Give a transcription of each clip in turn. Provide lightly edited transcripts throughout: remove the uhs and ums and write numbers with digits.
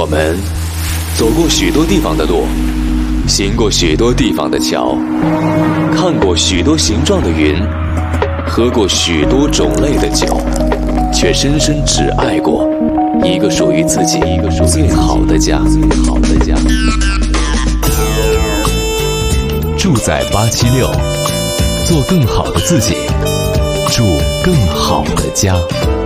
我们走过许多地方的路，行过许多地方的桥，看过许多形状的云，喝过许多种类的酒，却深深只爱过一个属于自己最好的家。住在876，做更好的自己，住更好的家。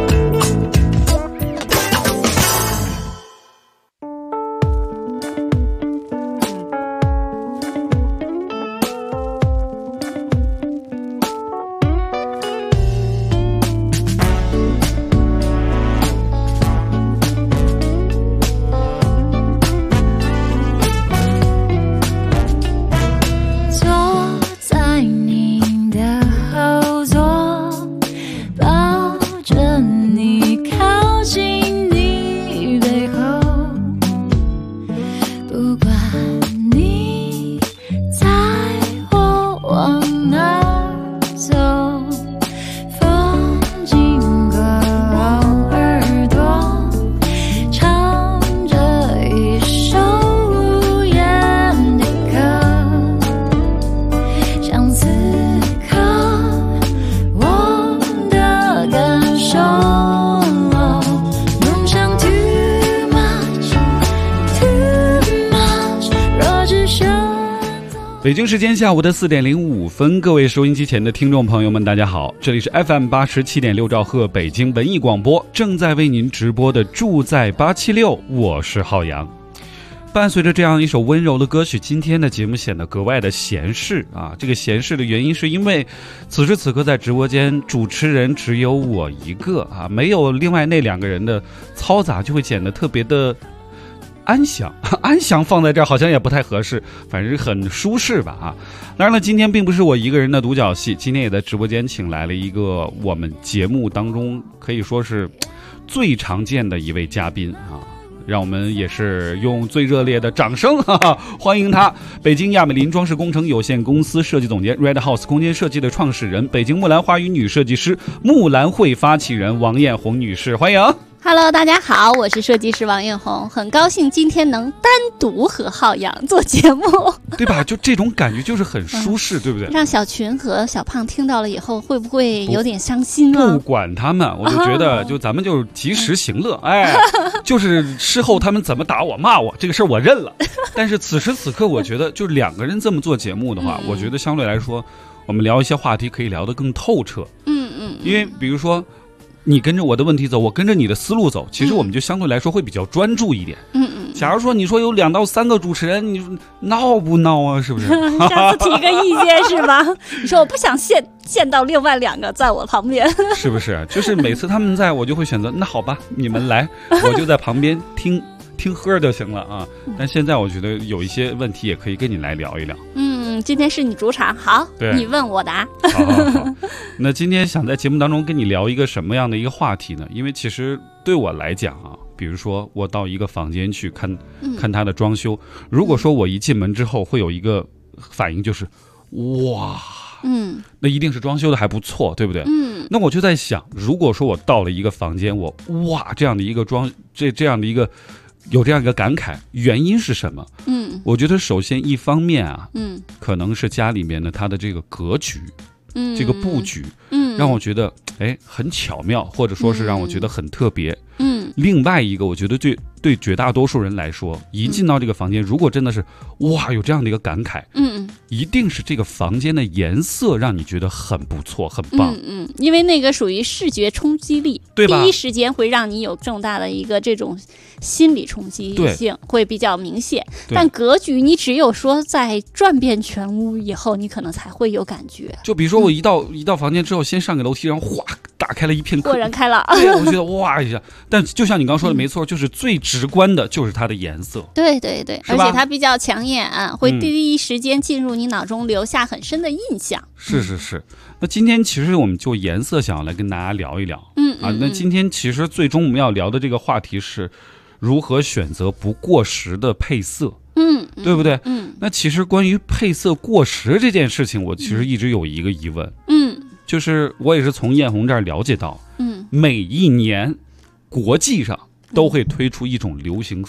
北京时间下午的4点05分，各位收音机前的听众朋友们，大家好，这里是 FM87.6兆赫北京文艺广播，正在为您直播的住在876，我是浩洋。伴随着这样一首温柔的歌曲，今天的节目显得格外的闲适啊！这个闲适的原因是因为此时此刻在直播间主持人只有我一个啊，没有另外那2个人的嘈杂，就会显得特别的安详放在这儿好像也不太合适，反正很舒适吧啊！当然了，今天并不是我一个人的独角戏，今天也在直播间请来了一个我们节目当中可以说是最常见的一位嘉宾啊。让我们也是用最热烈的掌声欢迎他，北京亚美林装饰工程有限公司设计总监 Red House 空间设计的创始人，北京木兰花语女设计师，木兰会发起人王艳红女士，欢迎。 Hello， 大家好，我是设计师王艳红，很高兴今天能单独和浩洋做节目， 对吧？就这种感觉就是很舒适，对不对？ 让小群和小胖听到了以后，会不会有点伤心呢？ 不管他们，我就觉得，就咱们就及时行乐，哎，就是事后他们怎么打我骂我，这个事儿我认了。但是此时此刻，我觉得就2个人这么做节目的话，我觉得相对来说，我们聊一些话题可以聊得更透彻。因为比如说，你跟着我的问题走，我跟着你的思路走，其实我们就相对来说会比较专注一点。假如说你说有2到3个主持人，你说闹不闹啊？是不是？ 下次提个意见是吧？你说我不想见到另外2个在我旁边， 是不是？就是每次他们在我就会选择，那好吧，你们来，我就在旁边听喝就行了啊。但现在我觉得有一些问题也可以跟你来聊一聊。 今天是你主场，好，你问我答。 好。那今天想在节目当中跟你聊一个什么样的一个话题呢？因为其实对我来讲啊，比如说我到一个房间去看他的装修，如果说我一进门之后会有一个反应就是哇，那一定是装修的还不错，对不对？那我就在想，如果说我到了一个房间，我哇这样的一个这样的一个有这样一个感慨，原因是什么？我觉得首先一方面啊，可能是家里面的它的这个格局，这个布局，让我觉得很巧妙，或者说是让我觉得很特别。另外一个，我觉得对绝大多数人来说，一进到这个房间，如果真的是哇有这样的一个感慨，一定是这个房间的颜色让你觉得很不错，很棒。 因为那个属于视觉冲击力， 对吧？ 第一时间会让你有重大的一个这种心理冲击性，会比较明显。但格局，你只有说在转遍全屋以后，你可能才会有感觉。 就比如说我一到房间之后，先上个楼梯，然后哗打开了一片豁然开朗。 对，我觉得哇一下。但就像你刚刚说的没错，就是最直观的就是它的颜色。 对，而且它比较抢眼，会第一时间进入你脑中留下很深的印象。 是。那今天其实我们就颜色想要来跟大家聊一聊。那今天其实最终我们要聊的这个话题是如何选择不过时的配色。对不对？那其实关于配色过时这件事情，我其实一直有一个疑问。就是我也是从艳红这儿了解到，每一年国际上都会推出一种流行色。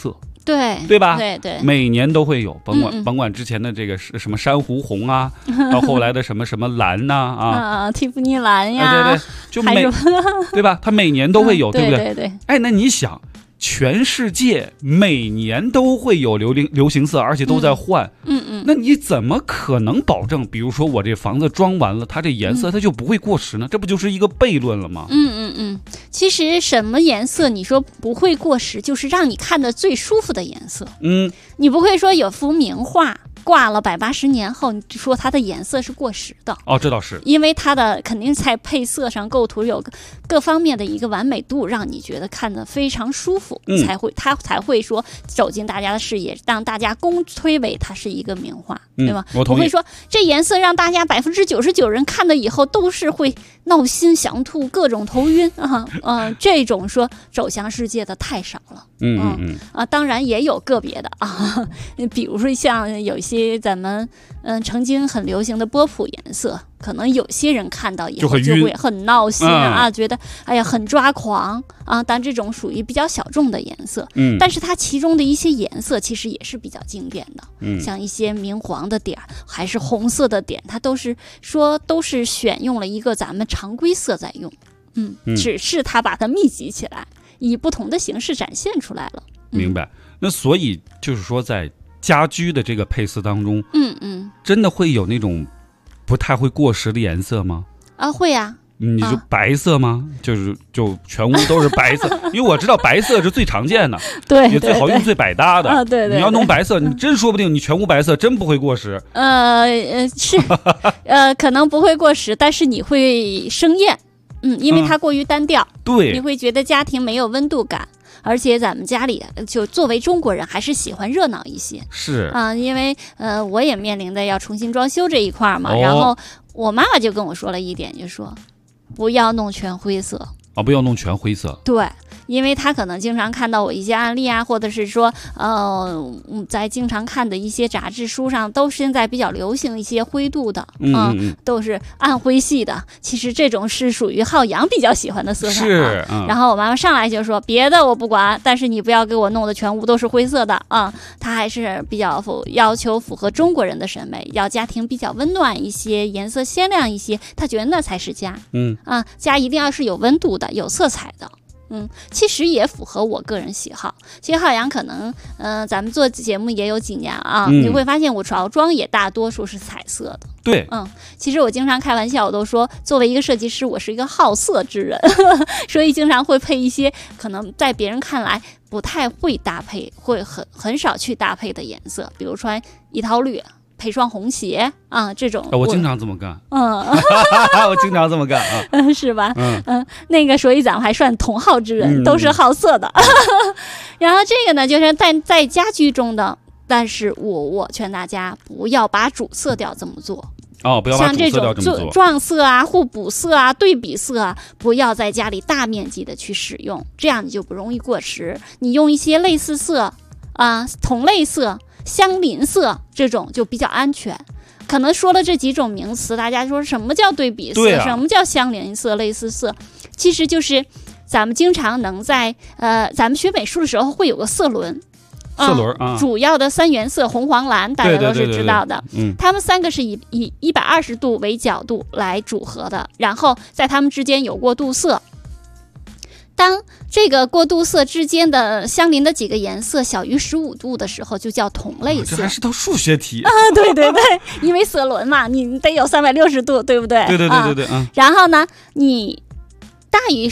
对吧？ 对， 每年都会有，甭管之前的这个什么珊瑚红啊，到后来的什么蓝呐蒂芙尼蓝呀， 对，就对吧？它每年都会有，对不对？ 对。 哎，那你想，全世界每年都会有流行色，而且都在换，那你怎么可能保证，比如说我这房子装完了，它这颜色它就不会过时呢？这不就是一个悖论了吗？ 其实什么颜色你说不会过时，就是让你看得最舒服的颜色。你不会说有幅名画挂了180年后，你说它的颜色是过时的。 这倒是， 因为它的肯定在配色上、构图有各方面的一个完美度，让你觉得看得非常舒服，它才会说走进大家的视野，让大家公推为它是一个名画，对吗？ 我同意。 不会说这颜色让大家99%人看了以后都是会闹心、想吐、各种头晕这种说走向世界的太少了。当然也有个别的比如说像有些咱们曾经很流行的波普颜色，可能有些人看到以后就会很闹心觉得哎呀很抓狂但这种属于比较小众的颜色。但是它其中的一些颜色其实也是比较经典的，像一些明黄的点还是红色的点，它都是选用了一个咱们常规色在用，只是它把它密集起来，以不同的形式展现出来了。 明白。那所以就是说，在家居的这个配色当中，真的会有那种不太会过时的颜色吗？ 会啊。 你就白色吗？就全屋都是白色，因为我知道白色是最常见的， 对， 也最好用、最百搭的。 对， 你要弄白色，你真说不定你全屋白色真不会过时。 是，可能不会过时，但是你会生厌，因为它过于单调， 对， 你会觉得家庭没有温度感。而且咱们家里就作为中国人还是喜欢热闹一些， 是因为我也面临的要重新装修这一块嘛，然后我妈妈就跟我说了一点，就说不要弄全灰色不要弄全灰色。 对，因为他可能经常看到我一些案例或者是说在经常看的一些杂志书上都现在比较流行一些灰度的都是暗灰系的，其实这种是属于浩洋比较喜欢的色彩是然后我妈妈上来就说别的我不管，但是你不要给我弄的全屋都是灰色的她还是比较要求符合中国人的审美，要家庭比较温暖一些，颜色鲜亮一些，她觉得那才是家家一定要是有温度的，有色彩的。其实也符合我个人喜好。其实浩洋可能咱们做节目也有几年你会发现我着装也大多数是彩色的。 对， 其实我经常开玩笑，我都说作为一个设计师，我是一个好色之人所以经常会配一些可能在别人看来不太会搭配，会很少去搭配的颜色，比如穿一套绿配双红鞋这种我经常这么干我经常这么干是吧那个所以咱们还算同好之人都是好色的然后这个呢就是在家居中的，但是我劝大家不要把主色调这么做不要把主色调这么做，像这种撞色互补色对比色不要在家里大面积的去使用，这样你就不容易过时。你用一些类似色同类色、相邻色这种就比较安全。可能说了这几种名词，大家说什么叫对比色什么叫相邻色、类似色，其实就是咱们经常能在咱们学美术的时候会有个色轮主要的3原色红黄蓝大家都是知道的，它们3个是以120度为角度来组合的，然后在它们之间有过渡色。当这个过渡色之间的相邻的几个颜色小于15度的时候，就叫同类色。 这还是道数学题对，因为色轮嘛，你得有360度，对不对？ 对然后呢，你大于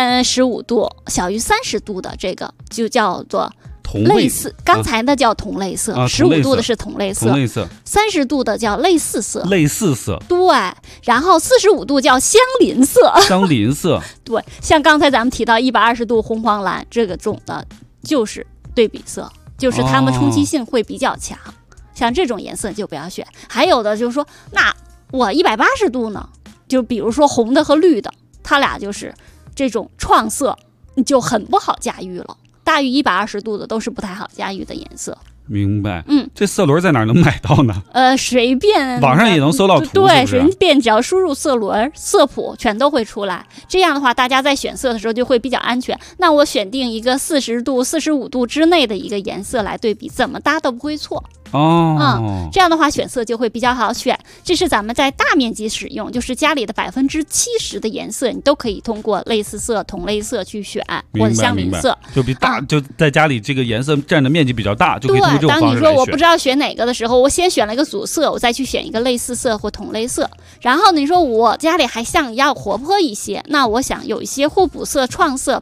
15度、小于30度的这个就叫做类似，刚才的叫同类色，15度的是同类色，30度的叫类似色，对，然后45度叫相邻色，对，像刚才咱们提到120度红黄蓝这个种的就是对比色，就是它们冲击性会比较强，像这种颜色就不要选。还有的就是说，那我180度呢，就比如说红的和绿的，它俩就是这种创色，就很不好驾驭了。大于120度的都是不太好驾驭的颜色。 明白。这色轮在哪儿能买到呢？ 随便网上也能搜到图， 对， 是不是随便只要输入色轮、色谱，全都会出来。这样的话，大家在选色的时候就会比较安全。那我选定一个40度、45度之内的一个颜色来对比，怎么搭都不会错。这样的话选色就会比较好选。这是咱们在大面积使用，就是家里的70%的颜色，你都可以通过类似色、同类色去选，或者相邻色， 就比大、就在家里这个颜色占的面积比较大，就可以通过这种方式来选。 当你说我不知道选哪个的时候，我先选了一个主色，我再去选一个类似色或同类色。然后你说我家里还想要活泼一些，那我想有一些互补色、创色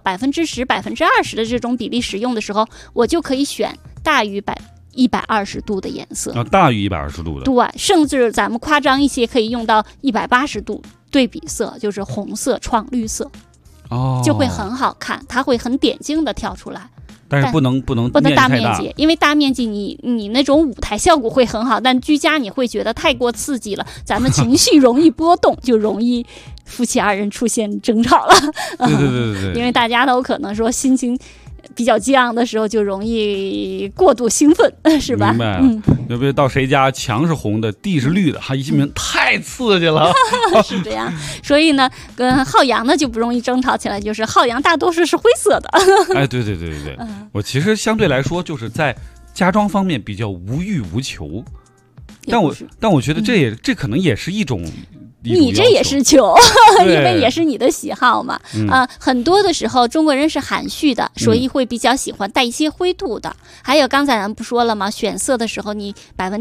10%、20%的这种比例使用的时候，我就可以选大于120度的颜色， 大于120度的， 对，甚至咱们夸张一些，可以用到180度对比色，就是红色创绿色，就会很好看，它会很点睛的跳出来。 但是不能大面积，因为大面积你那种舞台效果会很好，但居家你会觉得太过刺激了，咱们情绪容易波动，就容易夫妻2人出现争吵了。 对， 因为大家都可能说心情比较激昂的时候就容易过度兴奋，是吧？ 明白了。要不到谁家墙是红的，地是绿的，一进门太刺激了。 是这样，所以呢，跟浩洋呢就不容易争吵起来，就是浩洋大多数是灰色的。 哎，对，我其实相对来说就是在家装方面比较无欲无求，但我觉得这可能也是一种。 你这也是求，因为也是你的喜好嘛。很多的时候中国人是含蓄的，所以会比较喜欢带一些灰度的。还有刚才咱们不说了吗？选色的时候，你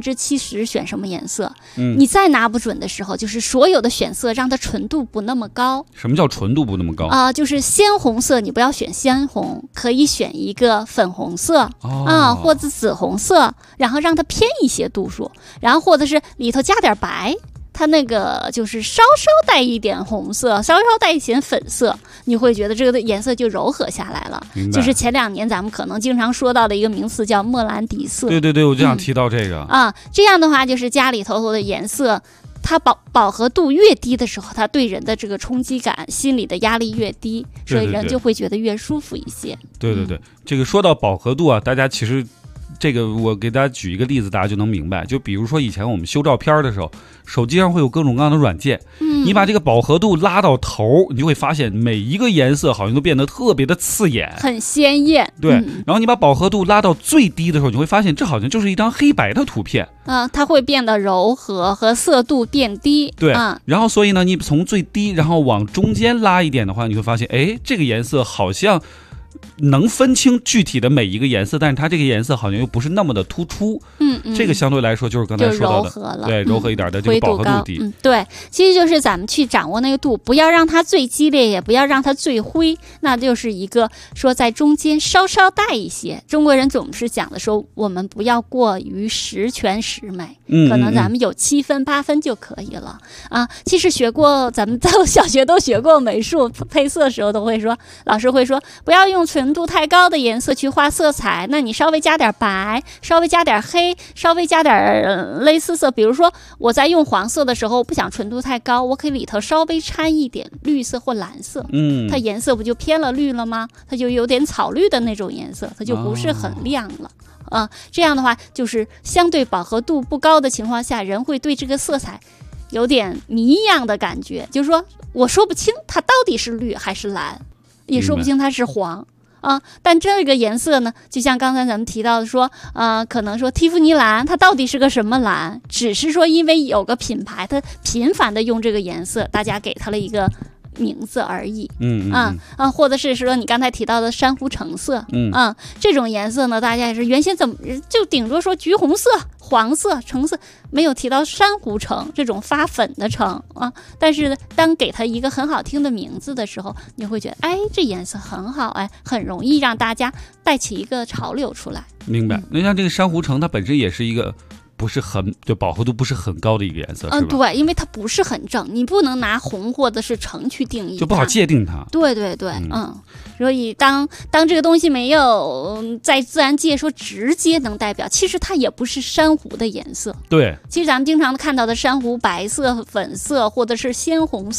70%选什么颜色？你再拿不准的时候，就是所有的选色让它纯度不那么高。 什么叫纯度不那么高？ 就是鲜红色，你不要选鲜红，可以选一个粉红色或者紫红色，然后让它偏一些度数，然后或者是里头加点白。它那个就是稍稍带一点红色，稍稍带一点粉色，你会觉得这个颜色就柔和下来了。就是前2年咱们可能经常说到的一个名词叫莫兰迪色。 对，我就想提到这个。 这样的话就是家里头的颜色，它饱和度越低的时候，它对人的这个冲击感、心理的压力越低，所以人就会觉得越舒服一些。 对，这个说到饱和度啊，大家其实。这个我给大家举一个例子，大家就能明白。就比如说以前我们修照片的时候，手机上会有各种各样的软件，你把这个饱和度拉到头，你就会发现每一个颜色好像都变得特别的刺眼， 很鲜艳。 对，然后你把饱和度拉到最低的时候，你会发现这好像就是一张黑白的图片。 它会变得柔和和色度变低。 对，然后所以呢，你从最低然后往中间拉一点的话，你会发现，哎，这个颜色好像。能分清具体的每一个颜色，但是它这个颜色好像又不是那么的突出。这个相对来说就是刚才说到的， 柔和了， 对，柔和一点的这个饱和度低。 对，其实就是咱们去掌握那个度，不要让它最激烈，也不要让它最灰，那就是一个说在中间稍稍带一些。中国人总是讲的说，我们不要过于十全十美，可能咱们有7分8分就可以了其实学过，咱们到小学都学过美术配色的时候，都会说，老师会说不要用纯度太高的颜色去画色彩，那你稍微加点白，稍微加点黑，稍微加点类似色。比如说我在用黄色的时候不想纯度太高，我可以里头稍微掺一点绿色或蓝色，它颜色不就偏了绿了吗？它就有点草绿的那种颜色，它就不是很亮了这样的话就是相对饱和度不高的情况下，人会对这个色彩有点迷一样的感觉，就是说我说不清它到底是绿还是蓝，也说不清它是黄但这个颜色呢，就像刚才咱们提到的说可能说蒂芙尼蓝它到底是个什么蓝，只是说因为有个品牌它频繁的用这个颜色，大家给它了一个名字而已。或者是说你刚才提到的珊瑚橙色这种颜色呢，大家也是原先怎么就顶多说橘红色、黄色、橙色，没有提到珊瑚橙这种发粉的橙但是当给它一个很好听的名字的时候，你会觉得哎，这颜色很好，很容易让大家带起一个潮流出来。 明白。那像这个珊瑚橙，它本身也是一个不是很就饱和度不是很高的一个颜色，是吧？ 对，因为它不是很正，你不能拿红或者是橙去定义它， 就不好界定它。 对，所以当这个东西没有在自然界说直接能代表，其实它也不是珊瑚的颜色。 对， 其实咱们经常看到的珊瑚白色、粉色或者是鲜红色，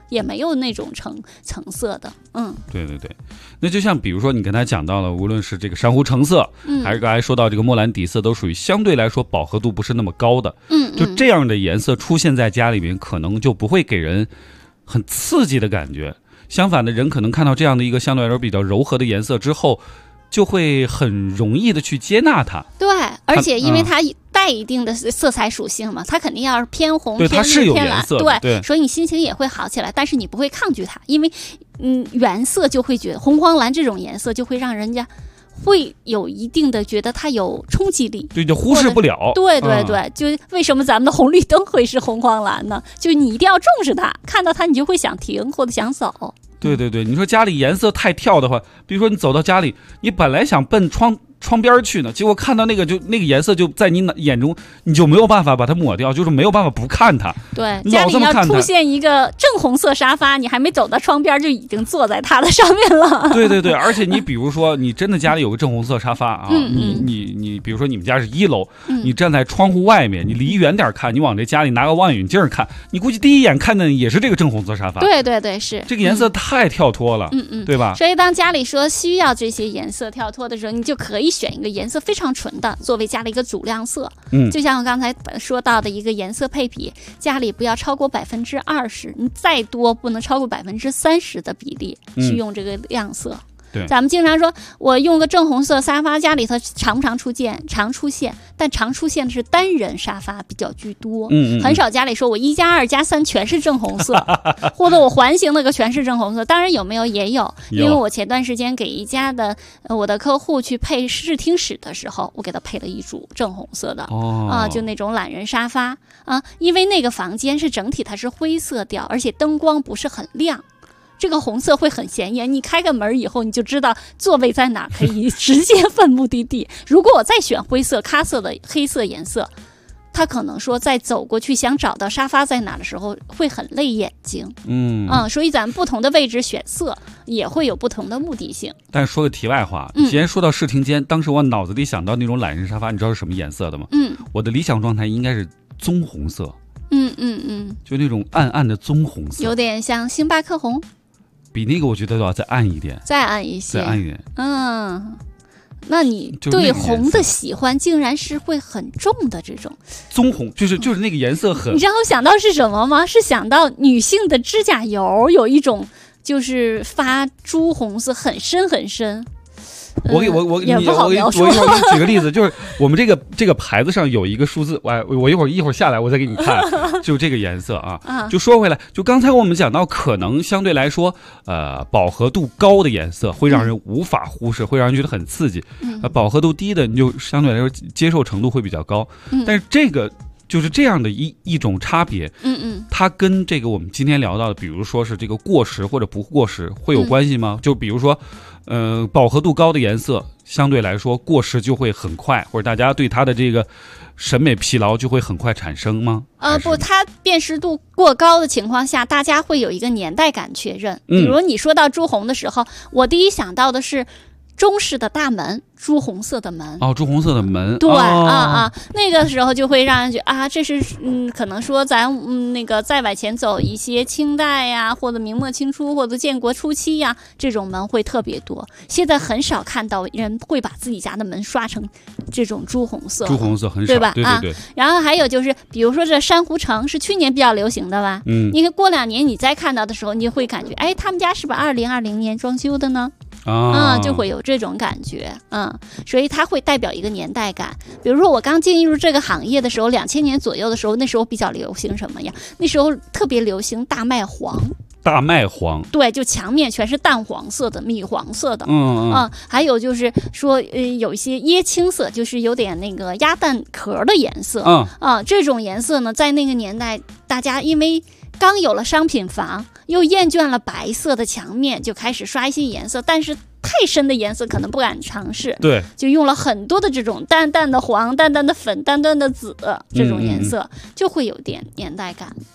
也没有那种橙色的。 对对对。那就像比如说你刚才讲到了，无论是这个珊瑚橙色，还是刚才说到这个莫兰迪色，都属于相对来说饱和度不是那么高的。就这样的颜色出现在家里面，可能就不会给人很刺激的感觉。相反的，人可能看到这样的一个相对来说比较柔和的颜色之后，就会很容易的去接纳它。 对，而且因为它带一定的色彩属性嘛，它肯定要是偏红、 对， 偏绿、偏蓝， 对， 所以你心情也会好起来，但是你不会抗拒它，因为原色就会觉得红黄蓝这种颜色就会让人家会有一定的觉得它有冲击力， 对，就忽视不了。 对对对，就为什么咱们的红绿灯会是红黄蓝呢？就你一定要重视它，看到它你就会想停或者想走。 对对对，你说家里颜色太跳的话，比如说你走到家里，你本来想奔窗边去呢，结果看到那个颜色就在你眼中，你就没有办法把它抹掉，就是没有办法不看它。 对，家里要出现一个正红色沙发，你还没走到窗边就已经坐在它的上面了。 对对对，而且你比如说你真的家里有个正红色沙发啊，你比如说你们家是1楼，你站在窗户外面，你离远点看，你往这家里拿个望远镜看，你估计第一眼看的也是这个正红色沙发。 对对对，是这个颜色太跳脱了，对吧？ 所以当家里说需要这些颜色跳脱的时候，你就可以选一个颜色非常纯的作为家里一个主亮色。就像我刚才说到的一个颜色配比，家里不要超过20%，你再多不能超过30%的比例去用这个亮色。 对， 咱们经常说我用个正红色沙发，家里头常不常出现？常出现，但常出现的是单人沙发比较居多。很少家里说我1+2+3全是正红色，或者我环形那个全是正红色。当然有没有也有，因为我前段时间给一家的我的客户去配视听室的时候，我给他配了一组正红色的就那种懒人沙发因为那个房间是整体它是灰色调，而且灯光不是很亮。这个红色会很显眼，你开个门以后你就知道座位在哪，可以直接奔目的地。如果我再选灰色、咖色的黑色颜色，他可能说在走过去想找到沙发在哪的时候会很累眼睛。所以咱们不同的位置选色也会有不同的目的性。 但是说个题外话，既然说到视听间，当时我脑子里想到那种懒人沙发，你知道是什么颜色的吗？我的理想状态应该是棕红色。就那种暗暗的棕红色， 有点像星巴克红。 比那个我觉得要再暗一点， 再暗一些， 再暗一点。 那你对红的喜欢竟然是会很重的这种棕红，就是那个颜色很。 你知道我想到是什么吗？是想到女性的指甲油有一种就是发朱红色，很深很深。 我一会儿给你举个例子，就是我们这个牌子上有一个数字，我一会儿下来我再给你看，就这个颜色啊。就说回来，就刚才我们讲到，可能相对来说，饱和度高的颜色会让人无法忽视，会让人觉得很刺激。饱和度低的，你就相对来说接受程度会比较高。但是这个就是这样的一种差别。它跟这个我们今天聊到的，比如说是这个过时或者不过时会有关系吗？就比如说饱和度高的颜色相对来说过时就会很快，或者大家对它的这个审美疲劳就会很快产生吗？ 不，它辨识度过高的情况下，大家会有一个年代感确认。比如你说到朱红的时候，我第一想到的是中式的大门，朱红色的门。 朱红色的门。 对那个时候就会让人觉得这是可能说咱那个再往前走一些清代呀，或者明末清初或者建国初期呀，这种门会特别多。现在很少看到人会把自己家的门刷成这种朱红色。 朱红色很少， 对吧？ 对。 然后还有就是，比如说这珊瑚橙是去年比较流行的吧？你看过2年你再看到的时候，你就会感觉，他们家是不是2020年装修的呢？就会有这种感觉。所以它会代表一个年代感。比如说我刚进入这个行业的时候，2000年左右的时候，那时候比较流行什么呀？那时候特别流行大麦黄。 大麦黄， 对，就墙面全是淡黄色的、米黄色的。还有就是说，有一些椰青色，就是有点那个鸭蛋壳的颜色。这种颜色呢，在那个年代，大家因为刚有了商品房，又厌倦了白色的墙面，就开始刷一些颜色，但是太深的颜色可能不敢尝试， 对， 就用了很多的这种淡淡的黄、淡淡的粉、淡淡的紫这种颜色，就会有点年代感。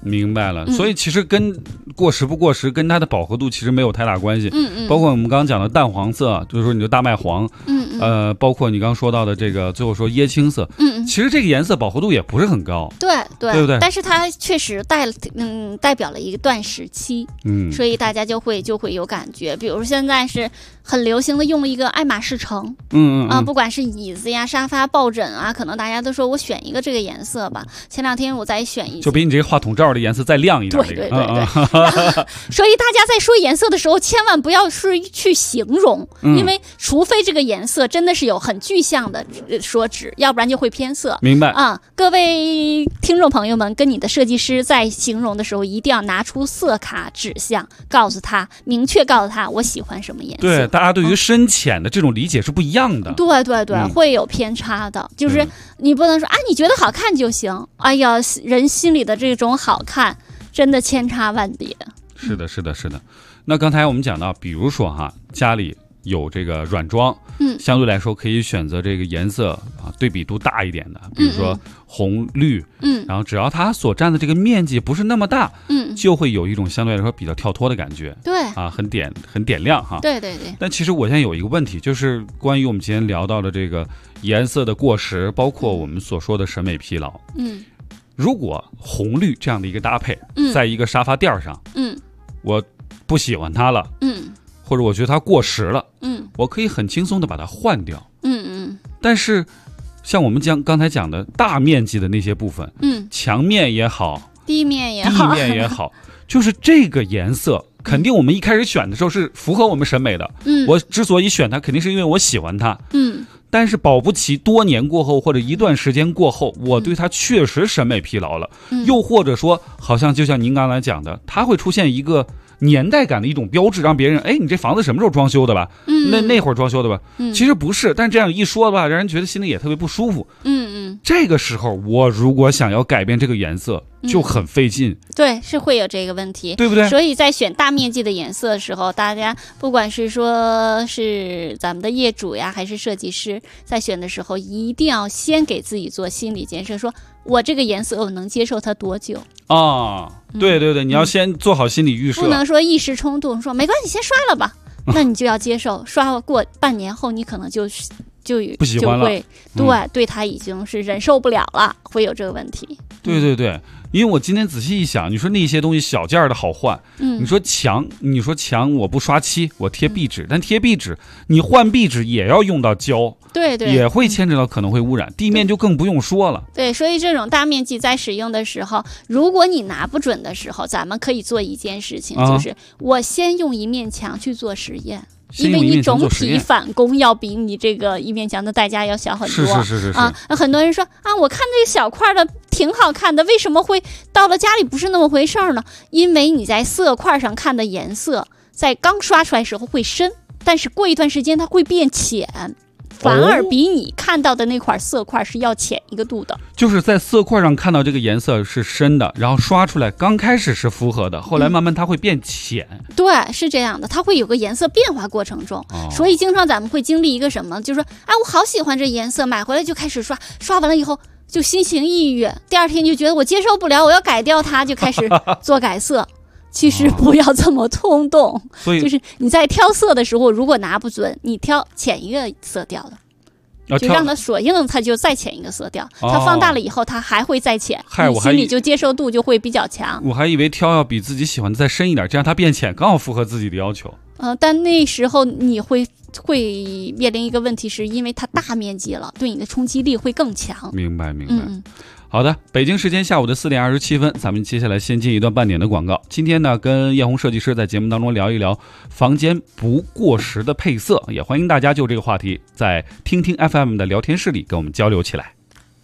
明白了。所以其实跟过时不过时跟它的饱和度其实没有太大关系。包括我们刚刚讲的淡黄色，就是说你的大麦黄，包括你刚刚说到的这个最后说椰青色，其实这个颜色饱和度也不是很高， 对不对？ 但是它确实代表了一段时期，所以大家就会有感觉。比如现在是很流行的用一个爱马仕橙，不管是椅子呀、沙发、抱枕啊，可能大家都说我选一个这个颜色吧。前两天我再选一， 就比你这个话筒罩的颜色再亮一点。 对。所以大家在说颜色的时候，千万不要是去形容，因为除非这个颜色真的是有很具象的说指，要不然就会偏色。 明白啊，各位听众朋友们，跟你的设计师在形容的时候，一定要拿出色卡指向，明确告诉他我喜欢什么颜色。 对，大家对于深浅的这种理解是不一样的。 对，会有偏差的，就是你不能说你觉得好看就行。哎呀，人心里的这种好看真的千差万别。 是的。那刚才我们讲到，比如说家里有这个软装，相对来说可以选择这个颜色对比度大一点的，比如说红绿，然后只要它所占的这个面积不是那么大，就会有一种相对来说比较跳脱的感觉。 对很点亮哈。 对。 但其实我现在有一个问题，就是关于我们今天聊到的这个颜色的过时，包括我们所说的审美疲劳。如果红绿这样的一个搭配，在一个沙发垫上，我不喜欢它了，或者我觉得它过时了，我可以很轻松的把它换掉，但是像我们刚才讲的大面积的那些部分，墙面也好，地面也好，就是这个颜色肯定我们一开始选的时候是符合我们审美的，我之所以选它，肯定是因为我喜欢它，但是保不齐多年过后或者一段时间过后，我对它确实审美疲劳了，又或者说好像就像您刚才讲的，它会出现一个年代感的一种标志，让别人你这房子什么时候装修的吧？那会儿装修的吧？其实不是，但这样一说吧，让人觉得心里也特别不舒服。这个时候我如果想要改变这个颜色，就很费劲。 对，是会有这个问题， 对不对？ 所以在选大面积的颜色的时候，大家不管是说是咱们的业主呀，还是设计师，在选的时候一定要先给自己做心理建设，说我这个颜色我能接受它多久啊？对，你要先做好心理预设， 不能说一时冲动说没关系先刷了吧，那你就要接受，刷过半年后你可能就不喜欢了， 对他已经是忍受不了了，会有这个问题。 对，因为我今天仔细一想，你说那些东西小件的好换，你说墙我不刷漆，我贴壁纸，但贴壁纸你换壁纸也要用到胶，对，也会牵扯到可能会污染，地面就更不用说了。 对，所以这种大面积在使用的时候，如果你拿不准的时候，咱们可以做一件事情，就是我先用一面墙去做实验。因为你总体返工要比你这个一面墙的代价要小很多， 是很多人说我看这个小块的挺好看的，为什么会到了家里不是那么回事呢？因为你在色块上看的颜色，在刚刷出来时候会深，但是过一段时间它会变浅，反而比你看到的那块色块是要浅一个度的。 就是在色块上看到这个颜色是深的，然后刷出来刚开始是符合的，后来慢慢它会变浅。 对，是这样的，它会有个颜色变化过程中，所以经常咱们会经历一个什么，就是说我好喜欢这颜色，买回来就开始刷，刷完了以后就心情抑郁，第二天就觉得我接受不了，我要改掉它，就开始做改色。其实不要这么冲动，就是你在挑色的时候，如果拿不准，你挑浅一个色调的，就让它锁硬，它就再浅一个色调，它放大了以后它还会再浅，你心里就接受度就会比较强。 我还以为挑要比自己喜欢的再深一点，这样它变浅刚好符合自己的要求。 但那时候你会面临一个问题，是因为它大面积了，对你的冲击力会更强。 明白。好的，北京时间下午的4点27分，咱们接下来先进一段半点的广告。今天呢，跟叶红设计师在节目当中聊一聊房间不过时的配色，也欢迎大家就这个话题在听听 FM 的聊天室里跟我们交流起来。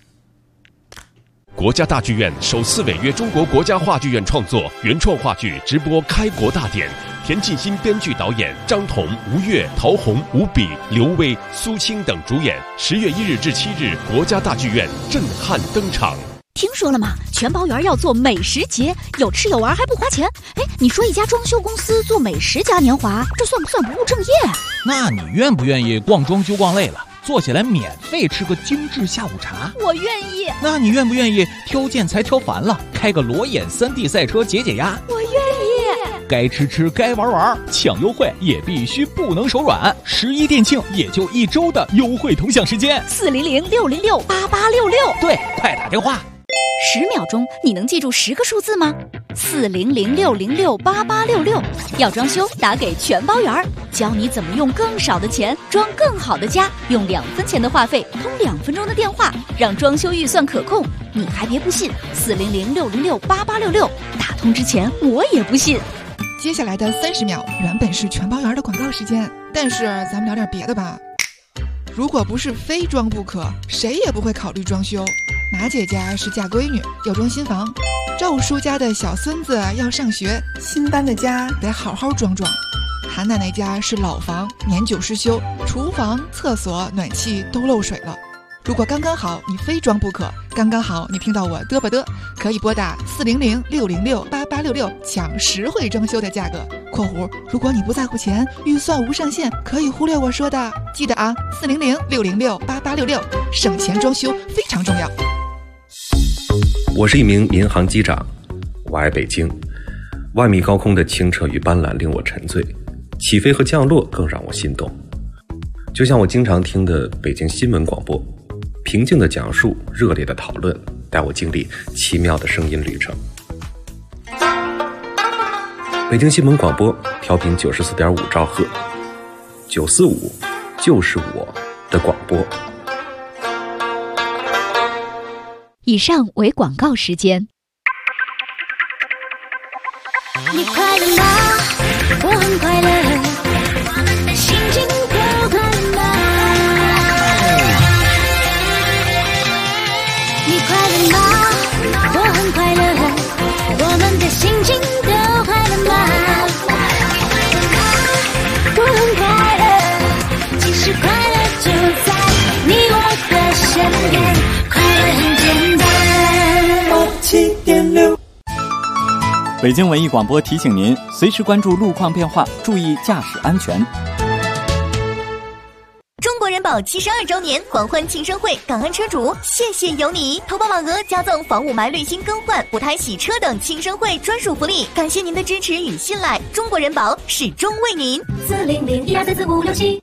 国家大剧院首次违约中国国家话剧院创作原创话剧直播开国大典，田沁鑫编剧导演，张彤、吴越、陶虹、吴比、刘威、苏青等主演。10月1日至7日，国家大剧院震撼登场。 听说了吗？全包园要做美食节，有吃有玩还不花钱。你说一家装修公司做美食嘉年华，这算不算不务正业？ 那你愿不愿意逛装修逛累了， 坐起来免费吃个精致下午茶？ 我愿意。 那你愿不愿意挑建材挑烦了，开个裸眼3D 赛车解解压？ 我愿意。 该吃吃，该玩玩，抢优惠也必须不能手软。11店庆也就1周的优惠同享时间 400-606-8866。 对，快打电话。 10秒钟，你能记住10个数字吗？400-606-8866。要装修，打给全包圆，教你怎么用更少的钱装更好的家，用2分钱的话费通2分钟的电话，让装修预算可控。你还别不信，400-606-8866，打通之前我也不信。 接下来的30秒原本是全包圆的广告时间，但是咱们聊点别的吧。如果不是非装不可，谁也不会考虑装修。马姐家是嫁闺女，要装新房；赵叔家的小孙子要上学，新搬的家得好好装装。韩奶奶家是老房，年久失修，厨房、厕所、暖气都漏水了。如果刚刚好你非装不可，刚刚好你听到我嘚吧嘚，可以拨打400-606-8866抢实惠装修的价格（括弧如果你不在乎钱，预算无上限，可以忽略我说的）。记得啊，400-606-8866，省钱装修非常重要。 我是一名民航机长，我爱北京。万米高空的清澈与斑斓令我沉醉，起飞和降落更让我心动。就像我经常听的北京新闻广播，平静的讲述，热烈的讨论，带我经历奇妙的声音旅程。北京新闻广播调频94.5兆赫，945就是我的广播。 以上为广告时间。 你快乐吗？我很快乐，心情都快乐吗？你快乐吗？我很快乐，我们的心情都快乐吗？我很快乐，其实快乐就在你我的身边，快乐很简单。7.6 北京文艺广播提醒您，随时关注路况变化，注意驾驶安全。 中国人保72周年狂欢庆生会，感恩车主，谢谢有你！投保满额加赠防雾霾、滤芯更换、补胎洗车等庆生会专属福利，感谢您的支持与信赖，中国人保始终为您。400-1234567。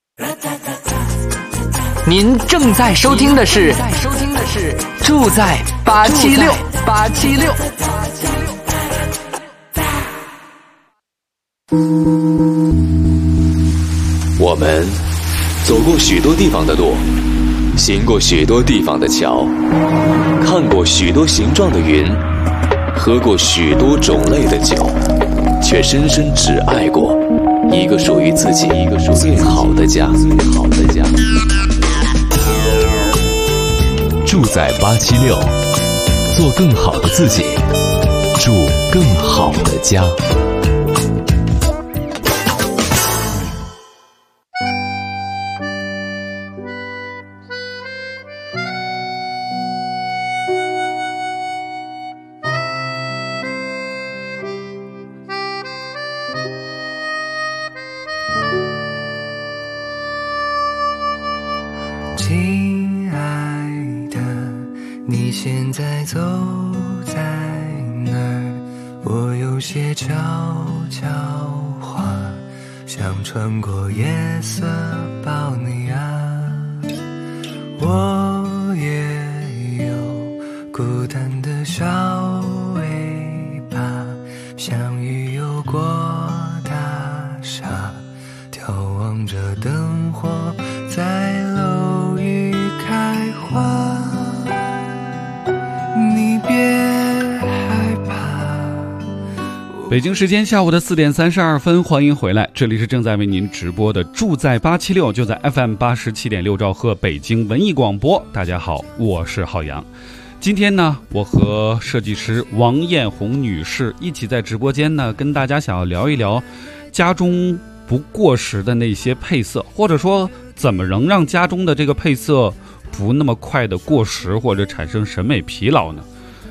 您正在收听的是住在876。 我们走过许多地方的路，行过许多地方的桥，看过许多形状的云，喝过许多种类的酒，却深深只爱过一个属于自己最好的家。 住在876，做更好的自己，住更好的家。 亲爱的，你现在走在哪儿？我有些悄悄话，想穿过夜色抱你啊。我也有孤单的小尾巴，像鱼游过大厦，眺望着灯火在楼宇开花。你别害怕。 北京时间下午的4点32分，欢迎回来，这里是正在为您直播的住在876，就在 FM 87.6兆赫北京文艺广播。大家好，我是浩洋。今天呢，我和设计师王艳红女士一起在直播间呢，跟大家想要聊一聊家中不过时的那些配色，或者说怎么能让家中的这个配色不那么快的过时或者产生审美疲劳呢？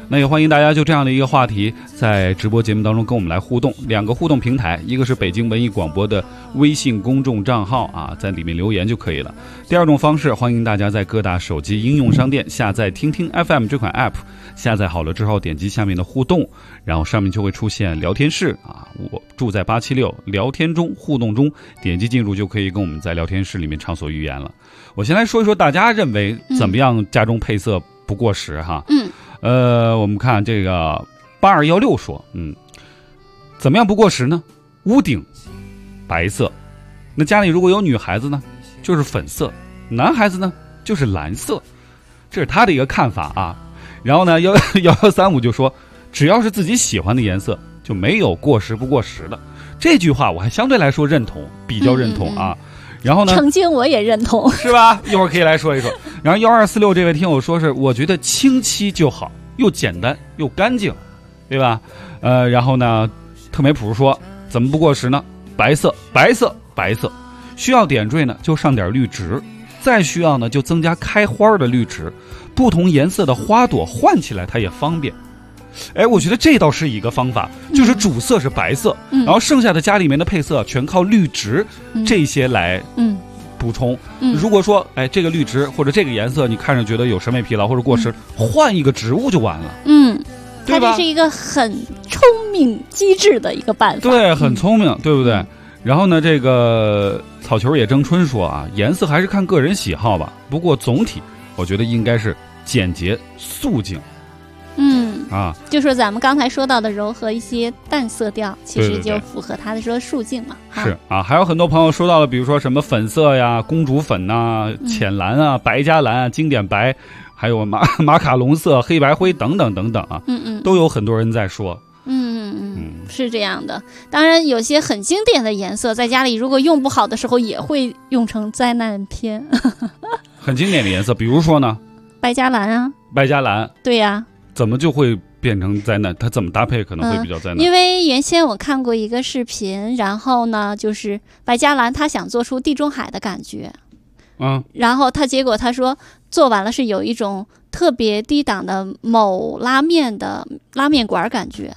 那也欢迎大家就这样的一个话题在直播节目当中跟我们来互动。2个互动平台，一个是北京文艺广播的微信公众账号啊，在里面留言就可以了。第2种方式，欢迎大家在各大手机应用商店下载听听 FM 这款 app， 下载好了之后点击下面的互动，然后上面就会出现聊天室啊，我住在876聊天中互动中，点击进入就可以跟我们在聊天室里面畅所欲言了。我先来说一说大家认为怎么样家中配色不过时哈。我们看这个8216说，怎么样不过时呢？屋顶白色，那家里如果有女孩子呢，就是粉色；男孩子呢，就是蓝色。这是他的一个看法啊。然后呢，1135就说，只要是自己喜欢的颜色，就没有过时不过时的。这句话我还相对来说认同，比较认同啊。然后呢， 曾经我也认同， 是吧？一会儿可以来说一说。然后1246这位听友说是，我觉得清漆就好，又简单又干净，对吧？然后呢，特美普说怎么不过时呢？白色，白色，白色，需要点缀呢就上点绿植，再需要呢就增加开花的绿植，不同颜色的花朵换起来它也方便。我觉得这倒是一个方法，就是主色是白色，然后剩下的家里面的配色全靠绿植这些来补充。如果说这个绿植或者这个颜色你看着觉得有审美疲劳或者过时，换一个植物就完了。 它这是一个很聪明机智的一个办法。 对，很聪明，对不对？然后呢，这个草球也争春说啊，颜色还是看个人喜好吧，不过总体我觉得应该是简洁素净。 就说咱们刚才说到的柔和一些淡色调，其实就符合他的说素净嘛。 是啊，还有很多朋友说到了，比如说什么粉色呀、公主粉呐、浅蓝啊、白加蓝啊、经典白，还有马卡龙色、黑白灰等等等等啊，都有很多人在说。 是这样的。当然，有些很经典的颜色，在家里如果用不好的时候，也会用成灾难片。 很经典的颜色，比如说呢？ 白加蓝啊。白加蓝。 对呀。 怎么就会变成灾难？它怎么搭配可能会比较灾难？ 因为原先我看过一个视频，然后呢，就是白加蓝，他想做出地中海的感觉，然后结果他说做完了是有一种特别低档的某拉面的拉面馆感觉。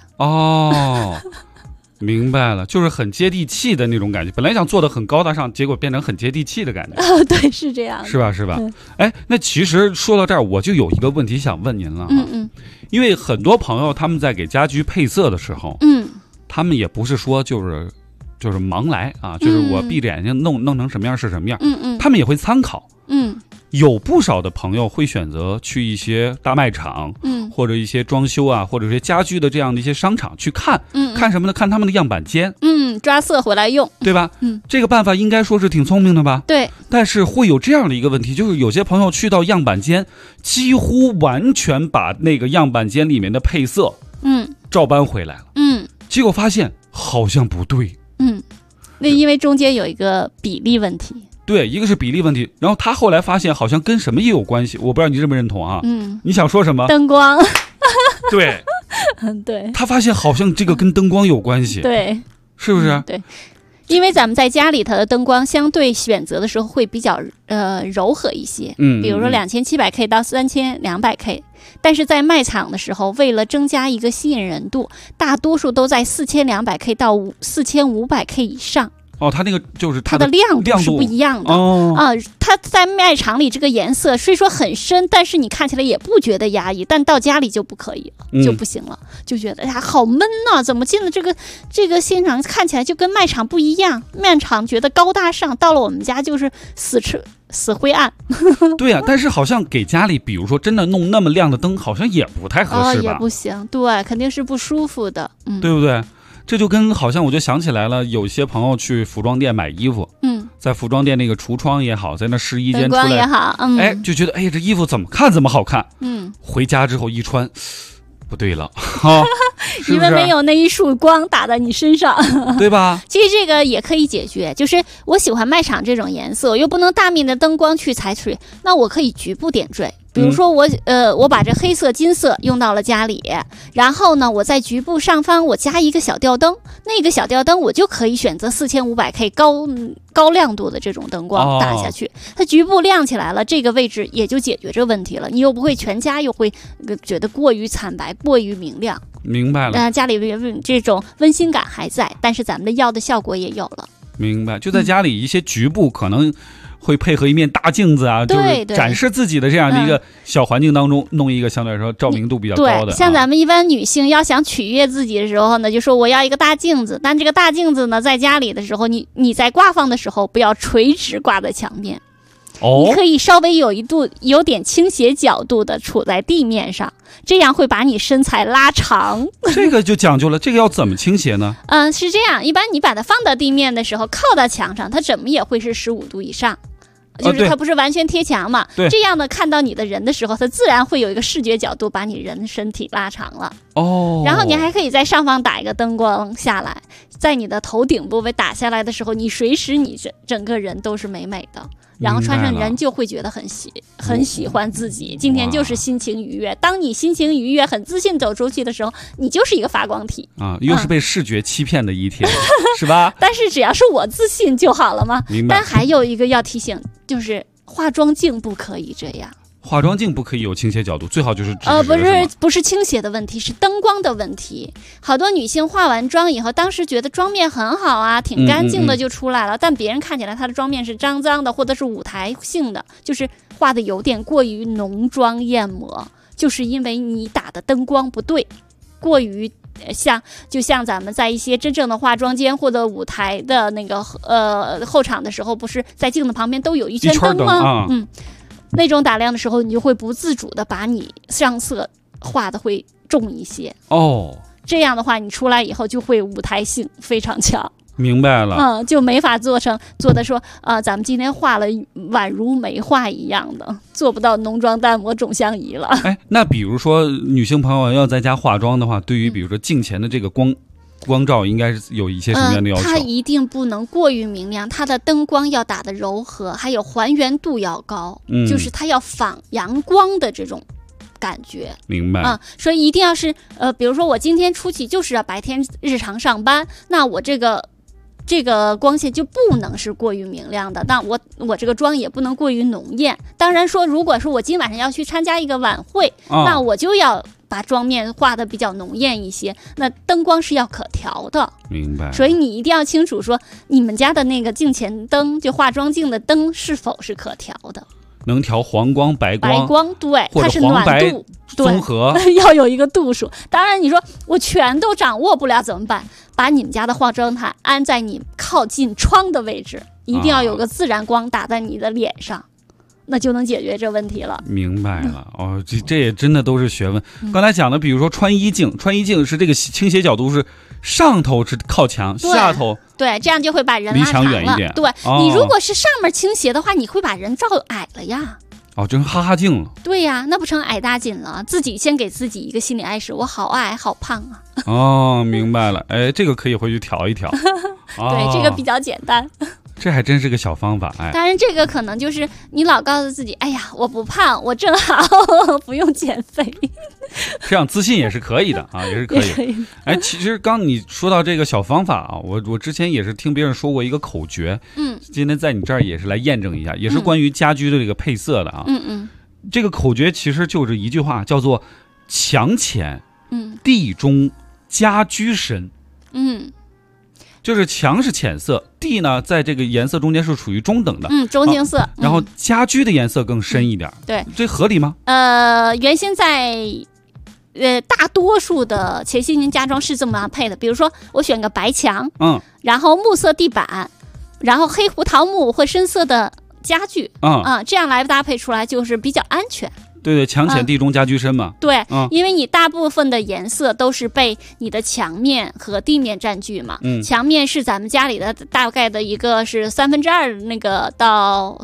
明白了，就是很接地气的那种感觉。本来想做的很高大上，结果变成很接地气的感觉。 对，是这样的， 是吧？那其实说到这儿，我就有一个问题想问您了。因为很多朋友他们在给家居配色的时候，他们也不是说就是盲来啊，就是我闭着眼睛弄成什么样是什么样。他们也会参考。有不少的朋友会选择去一些大卖场，或者一些装修啊，或者一些家居的这样的一些商场去看，看什么呢？看他们的样板间， 抓色回来用， 对吧？这个办法应该说是挺聪明的吧？ 对。 但是会有这样的一个问题，就是有些朋友去到样板间，几乎完全把那个样板间里面的配色，照搬回来了，结果发现好像不对， 那因为中间有一个比例问题。 对，一个是比例问题，然后他后来发现好像跟什么也有关系，我不知道你认不认同啊？你想说什么？ 灯光。 对， 对， 他发现好像这个跟灯光有关系，对，是不是？ 对，因为咱们在家里头的灯光相对选择的时候会比较柔和一些，比如说2700K 到3200K，但是在卖场的时候，为了增加一个吸引人度，大多数都在4200K 到4500K 以上。 它那个就是它的亮度是不一样的它在卖场里这个颜色虽说很深，但是你看起来也不觉得压抑，但到家里就不可以了，就不行了，就觉得好闷呐，怎么进了这个现场看起来就跟卖场不一样，卖场觉得高大上，到了我们家就是死灰暗。 对啊，但是好像给家里比如说真的弄那么亮的灯好像也不太合适吧， 也不行，对，肯定是不舒服的， 对不对？这就跟好像我就想起来了，有些朋友去服装店买衣服，在服装店那个橱窗也好，在那试衣间出来也好， 就觉得这衣服怎么看怎么好看，回家之后一穿，不对了， 因为没有那一束光打在你身上， 对吧？ 其实这个也可以解决，就是我喜欢卖场这种颜色，我又不能大面的灯光去采取，那我可以局部点缀。比比如说我把这黑色、金色用到了家里，然后呢，我在局部上方我加一个小吊灯，那个小吊灯我就可以选择4500K 高亮度的这种灯光打下去，它局部亮起来了，这个位置也就解决这问题了，你又不会全家又会觉得过于惨白、过于明亮。 明白了， 家里这种温馨感还在，但是咱们的要的效果也有了。 明白，就在家里一些局部可能会配合一面大镜子啊，就是展示自己的这样的一个小环境当中，弄一个相对来说照明度比较高的。 对，像咱们一般女性要想取悦自己的时候呢，就说我要一个大镜子，但这个大镜子呢，在家里的时候，你在挂放的时候不要垂直挂在墙面。你可以稍微有点倾斜角度的处在地面上，这样会把你身材拉长。 这个就讲究了，这个要怎么倾斜呢？ 是这样，一般你把它放到地面的时候，靠到墙上，它怎么也会是15度以上。就是它不是完全贴墙嘛，这样呢，看到你的人的时候，它自然会有一个视觉角度把你人身体拉长了。然后你还可以在上方打一个灯光下来，在你的头顶部位打下来的时候，你随时你整个人都是美美的。然后穿上人就会觉得很喜欢自己，今天就是心情愉悦。当你心情愉悦、很自信走出去的时候，你就是一个发光体啊！ 又是被视觉欺骗的一天，是吧？ 但是只要是我自信就好了嘛。 明白。 但还有一个要提醒，就是化妆镜不可以这样。 化妆镜不可以有倾斜角度，最好就是不是倾斜的问题，是灯光的问题。好多女性化完妆以后，当时觉得妆面很好啊，挺干净的就出来了，但别人看起来她的妆面是脏脏的，或者是舞台性的，就是画的有点过于浓妆艳抹，就是因为你打的灯光不对，过于就像咱们在一些真正的化妆间或者舞台的那个后场的时候，不是在镜子旁边都有一圈灯吗？那种打亮的时候，你就会不自主的把你上色画的会重一些这样的话，你出来以后就会舞台性非常强。 明白了， 就没法做的说咱们今天画了宛如没画一样的，做不到浓妆淡抹总相宜了。 那比如说女性朋友要在家化妆的话，对于比如说镜前的这个光照应该是有一些什么样的要求？ 它一定不能过于明亮，它的灯光要打得柔和，还有还原度要高，就是它要仿阳光的这种感觉。 明白所以一定要是比如说我今天出去就是要白天日常上班，那我这个光线就不能是过于明亮的，那我这个妆也不能过于浓艳。当然说，如果说我今晚上要去参加一个晚会，那我就要把妆面画的比较浓艳一些，那灯光是要可调的。 明白。 所以你一定要清楚说，你们家的那个镜前灯，就化妆镜的灯是否是可调的。 能调黄光、白光， 对，它是暖度综合， 要有一个度数。当然，你说我全都掌握不了怎么办？把你们家的化妆台安在你靠近窗的位置，一定要有个自然光打在你的脸上，那就能解决这问题了。 明白了这也真的都是学问。刚才讲的，比如说穿衣镜是这个倾斜角度是上头是靠墙，下头对，这样就会把人离墙远一点。 对，你如果是上面倾斜的话，你会把人照矮了呀。 真哈哈镜了。 对呀，那不成矮大紧了？自己先给自己一个心理暗示，我好矮好胖啊。 明白了。这个可以回去调一调。 对，这个比较简单。 这还真是个小方法。 当然这个可能就是你老告诉自己，哎呀，我不胖，我正好不用减肥， 这样自信也是可以的也是可以。其实刚你说到这个小方法我之前也是听别人说过一个口诀，今天在你这儿也是来验证一下，也是关于家居的这个配色的这个口诀其实就是一句话，叫做墙浅，地中，家居深。就是墙是浅色，地呢在这个颜色中间是处于中等的， 中性色， 然后家居的颜色更深一点。 对， 这合理吗？ 原先在大多数的前些年家装是这么配的，比如说我选个白墙，然后木色地板，然后黑胡桃木或深色的家具，这样来搭配出来就是比较安全。 对，墙浅地中家居深嘛。 对，因为你大部分的颜色都是被你的墙面和地面占据嘛。墙面是咱们家里的大概的一个是2/3那个到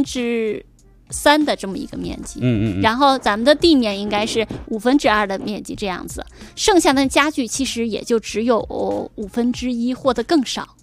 4/3的这么一个面积。然后咱们的地面应该是2/5的面积这样子，剩下的家具其实也就只有1/5或者更少。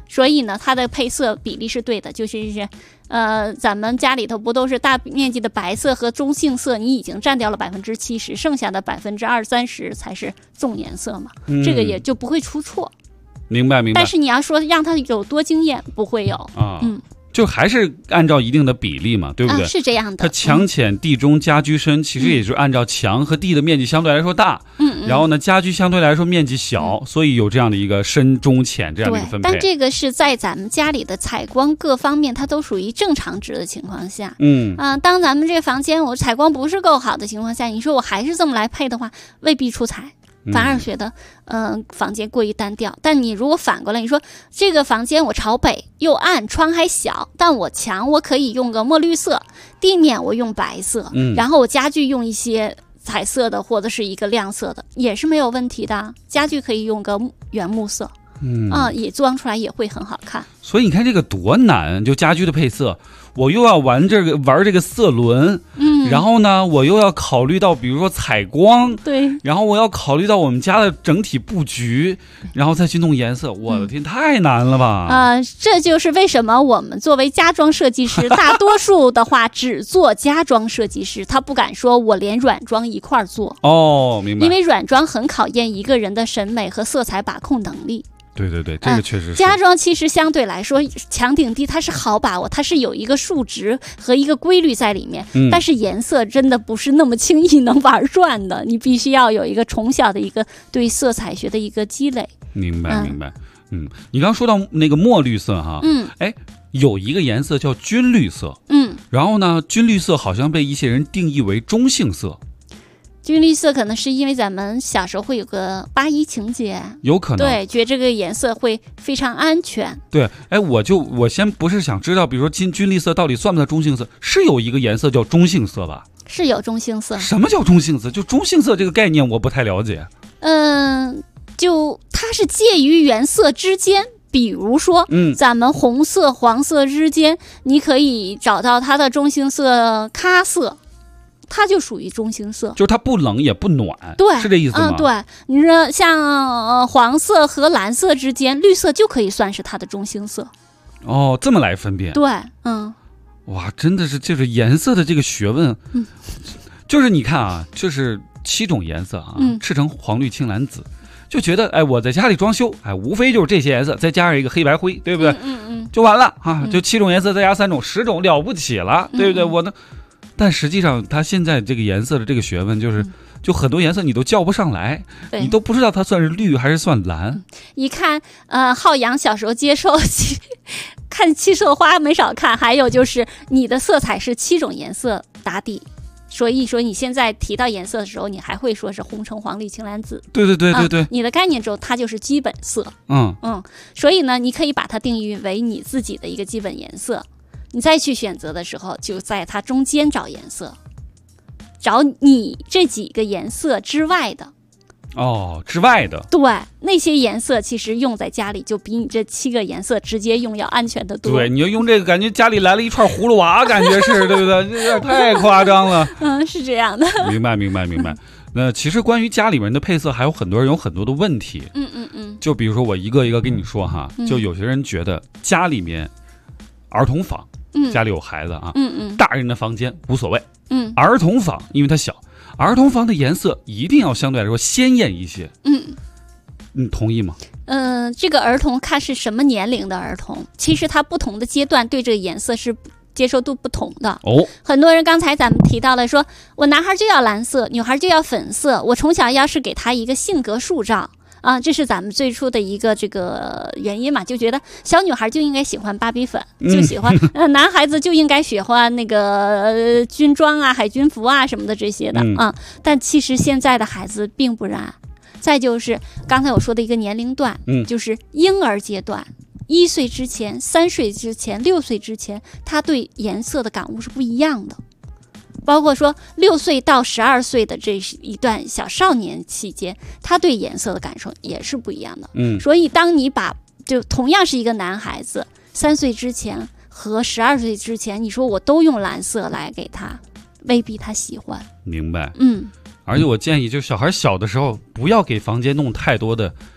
所以呢，它的配色比例是对的，就是咱们家里头不都是大面积的白色和中性色，你已经占掉了70%，剩下的20-30%才是重颜色嘛，这个也就不会出错。 明白。 但是你要说让它有多惊艳，不会有啊。就还是按照一定的比例嘛，对不对？ 是这样的。 它墙浅地中家居深，其实也是按照墙和地的面积相对来说大，然后呢，家居相对来说面积小，所以有这样的一个深中浅这样的一个分配。 但这个是在咱们家里的采光各方面，它都属于正常值的情况下。当咱们这个房间我采光不是够好的情况下，你说我还是这么来配的话，未必出彩。反而觉得，房间过于单调。但你如果反过来，你说这个房间我朝北又暗，窗还小，但我墙我可以用个墨绿色，地面我用白色，然后我家具用一些彩色的或者是一个亮色的，也是没有问题的。家具可以用个原木色，也装出来也会很好看。 所以你看这个多难，就家居的配色，我又要玩这个色轮，然后呢，我又要考虑到比如说采光， 对， 然后我要考虑到我们家的整体布局，然后再去弄颜色，我的天，太难了吧！ 这就是为什么我们作为家装设计师，大多数的话只做家装设计师，他不敢说我连软装一块做。 明白。 因为软装很考验一个人的审美和色彩把控能力。 对，这个确实是。 家装其实相对来说，墙顶地它是好把握，它是有一个数值和一个规律在里面。但是颜色真的不是那么轻易能玩转的，你必须要有一个从小的一个对色彩学的一个积累。 明白。你刚说到那个墨绿色哈，有一个颜色叫军绿色，然后呢，军绿色好像被一些人定义为中性色。 军绿色可能是因为咱们小时候会有个八一情节， 有可能， 对，觉得这个颜色会非常安全。 对，我先不是想知道，比如说军绿色到底算不算中性色？是有一个颜色叫中性色吧？ 是有中性色。 什么叫中性色？就中性色这个概念我不太了解。 就它是介于原色之间。比如说，咱们红色、黄色之间，你可以找到它的中性色咖色。它就属于中性色， 就是它不冷也不暖， 对， 是这意思吗？ 对，你说像黄色和蓝色之间，绿色就可以算是它的中性色。 这么来分辨。 对， 哇，真的是就是颜色的这个学问，就是你看啊，就是7种颜色啊，赤橙黄绿青蓝紫，就觉得我在家里装修，无非就是这些颜色，再加上一个黑白灰，对不对？就完了啊，就7种颜色再加3种，10种了不起了，对不对？但实际上，它现在这个颜色的这个学问，就很多颜色你都叫不上来，你都不知道它算是绿还是算蓝。 一看，浩洋小时候接受看七色花没少看，还有就是你的色彩是7种颜色打底，所以说你现在提到颜色的时候，你还会说是红橙黄绿青蓝紫。 对， 你的概念中它就是基本色。所以呢，你可以把它定义为你自己的一个基本颜色。你再去选择的时候，就在它中间找颜色，找你这几个颜色之外的。 之外的。 对，那些颜色其实用在家里就比你这7个颜色直接用要安全的多。 对，你要用这个，感觉家里来了一串葫芦娃，感觉是对不对？这有点太夸张了。 是这样的。 明白。那其实关于家里面的配色，还有很多人有很多的问题。就比如说我一个一个跟你说哈，就有些人觉得家里面儿童房。家里有孩子啊，大人的房间无所谓，儿童房因为它小，儿童房的颜色一定要相对来说鲜艳一些，你同意吗？ 这个儿童看是什么年龄的儿童，其实他不同的阶段对这个颜色是接受度不同的。很多人刚才咱们提到了说，我男孩就要蓝色，女孩就要粉色，我从小要是给他一个性格塑造。这是咱们最初的一个这个原因嘛，就觉得小女孩就应该喜欢芭比粉，就喜欢男孩子就应该喜欢那个军装啊、海军服啊什么的这些的但其实现在的孩子并不然。再就是刚才我说的一个年龄段，就是婴儿阶段，1岁之前、3岁之前、6岁之前，他对颜色的感悟是不一样的。包括说6岁到12岁的这一段小少年期间，他对颜色的感受也是不一样的。所以当你就同样是一个男孩子，3岁之前和12岁之前，你说我都用蓝色来给他，未必他喜欢。 明白。而且我建议，就小孩小的时候不要给房间弄太多的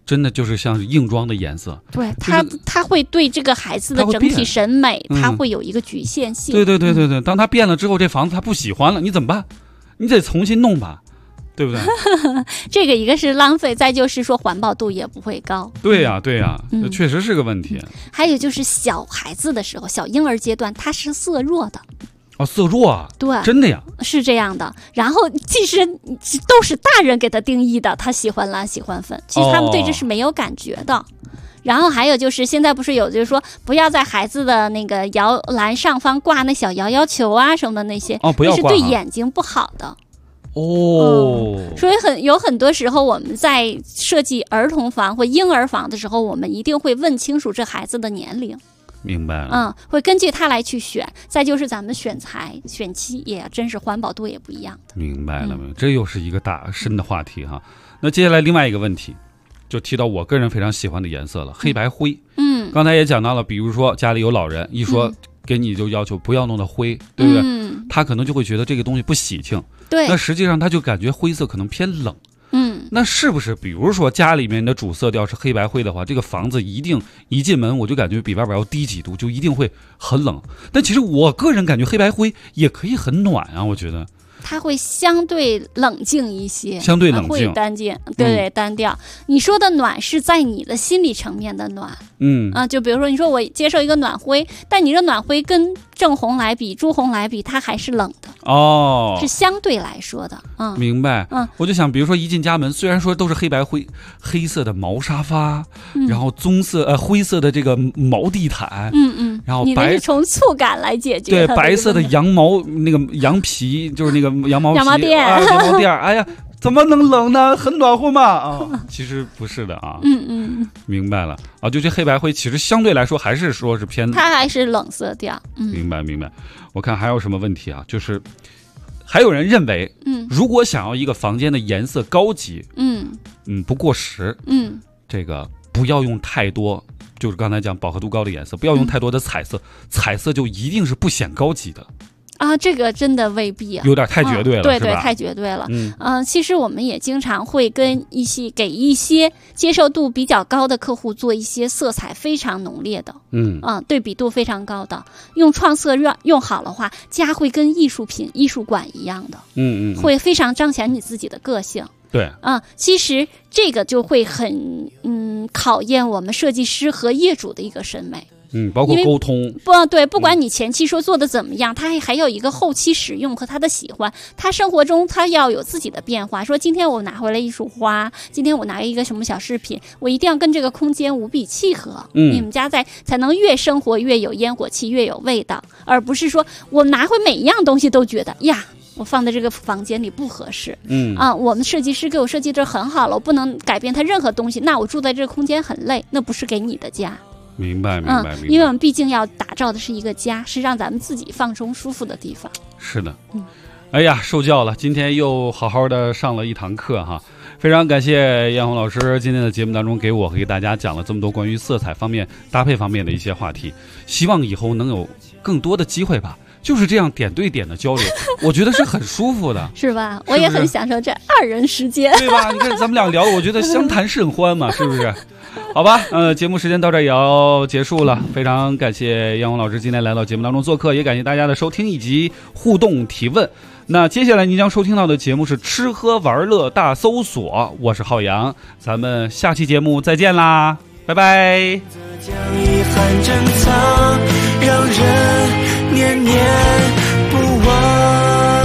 真的就是像硬装的颜色。 对，它会对这个孩子的整体审美，它会有一个局限性。 对，当它变了之后，这房子他不喜欢了，你怎么办？你得重新弄吧，对不对？ 这个一个是浪费，再就是说环保度也不会高。 对呀，这确实是个问题。 还有就是小孩子的时候，小婴儿阶段，他是色弱的。 哦，色弱啊？ 对， 真的呀， 是这样的。然后其实都是大人给他定义的，他喜欢蓝喜欢粉，其实他们对这是没有感觉的。然后还有就是现在不是有就是说不要在孩子的那个摇篮上方挂那小摇摇球啊什么的那些， 不要挂， 那是对眼睛不好的。所以有很多时候我们在设计儿童房或婴儿房的时候，我们一定会问清楚这孩子的年龄。 明白了。 会根据他来去选。再就是咱们选材选期也真是环保度也不一样的。 明白了，这又是一个大深的话题哈。那接下来另外一个问题，就提到我个人非常喜欢的颜色了，黑白灰。刚才也讲到了，比如说家里有老人，一说给你就要求不要弄到灰，对不对？他可能就会觉得这个东西不喜庆。 对， 那实际上他就感觉灰色可能偏冷。那是不是比如说家里面的主色调是黑白灰的话，这个房子一定一进门我就感觉比外边要低几度，就一定会很冷？但其实我个人感觉黑白灰也可以很暖啊，我觉得它会相对冷静一些， 相对冷静， 会单静，对，单调。你说的暖是在你的心理层面的暖，就比如说你说我接受一个暖灰，但你这暖灰跟正红来比、朱红来比，它还是冷的是相对来说的。 明白。我就想，比如说一进家门，虽然说都是黑白灰，黑色的毛沙发，然后灰色的这个毛地毯，然后你那是从触感来解决。 对，白色的羊毛那个羊皮，就是那个羊毛垫， 羊毛垫。哎呀，怎么能冷呢？很暖和嘛其实不是的啊。明白了啊。就这黑白灰，其实相对来说还是说是偏， 它还是冷色调。 明白。我看还有什么问题啊？就是还有人认为，如果想要一个房间的颜色高级，不过时，这个不要用太多，就是刚才讲饱和度高的颜色，不要用太多的彩色，彩色就一定是不显高级的。 这个真的未必啊， 有点太绝对了， 对， 是吧？ 太绝对了。其实我们也经常会给一些接受度比较高的客户做一些色彩非常浓烈的，对比度非常高的，用创色用好的话，家会跟艺术品、艺术馆一样的，会非常彰显你自己的个性。 对， 其实这个就会很考验我们设计师和业主的一个审美。 包括沟通， 不管你前期说做的怎么样，他还有一个后期使用和他的喜欢，他生活中他要有自己的变化。说今天我拿回来一束花，今天我拿一个什么小饰品，我一定要跟这个空间无比契合。你们家才能越生活越有烟火气，越有味道，而不是说我拿回每一样东西都觉得呀，我放在这个房间里不合适。我们设计师给我设计的很好了，我不能改变它任何东西，那我住在这个空间很累，那不是给你的家。 明白。 因为我们毕竟要打造的是一个家，是让咱们自己放松舒服的地方。 是的。哎呀，受教了，今天又好好的上了一堂课哈。非常感谢燕红老师今天的节目当中给我和给大家讲了这么多关于色彩方面、搭配方面的一些话题，希望以后能有更多的机会吧，就是这样点对点的交流，我觉得是很舒服的， 是吧？我也很享受这2人时间， 对吧？你看咱们俩聊，我觉得相谈甚欢嘛，是不是？好吧，节目时间到这也要结束了，非常感谢燕红老师今天来到节目当中做客，也感谢大家的收听以及互动提问。那接下来您将收听到的节目是吃喝玩乐大搜索，我是浩洋，咱们下期节目再见啦，拜拜。 将遗憾珍藏，让人念念不忘。